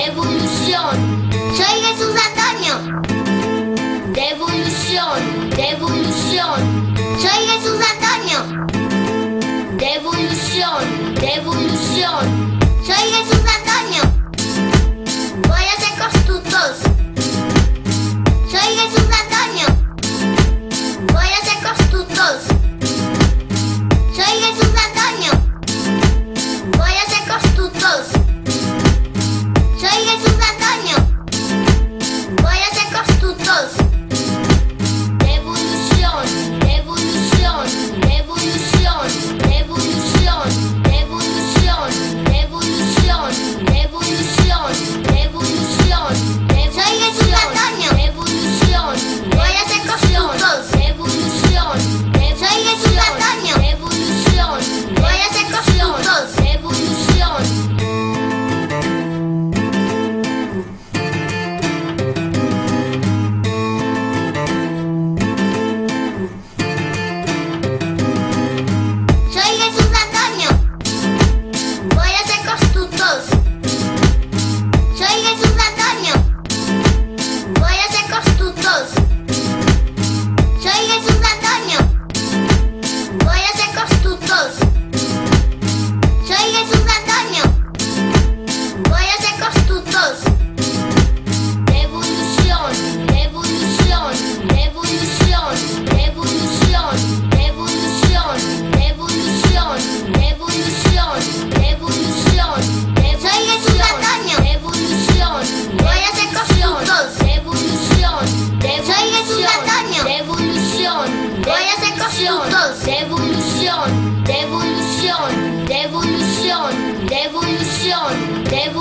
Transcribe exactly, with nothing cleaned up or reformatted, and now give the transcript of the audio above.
devolución. Soy Jesús Antonio. Devolución, devolución. Soy Jesús Antonio. Devolución, devolución. Soy Jesús Antonio. Voy a ser constructor. Soy Jesús Antonio. Voy a ser constructor. Soy Jesús Antonio. Voy a ser constructor. Soy Jesús Antonio. Voy a ser constructor. Devolución, devolución, devolución, devolución, devolución, devolución, devolución, devolución. Soy Jesús Antonio. Devolución, Voy a ser constructor. devolución, Soy Jesús Antonio. devolución, Voy a ser constructor. devolución. Soy Jesús Antonio. Voy a ser constructor. Soy Jesús Antonio. Voy a ser constructor. Soy Jesús Antonio. Voy a ser constructor. Soy Jesús Antonio. Voy a ser constructor. Devolución, devolución, devolución, devolución, devolución, devolución, devolución, devolución. Soy Jesús Antonio. Devolución, Voy a ser constructor. devolución, Soy Jesús Antonio. devolución, Voy a ser constructor. devolución, devolución, devolución, devolución, devolución.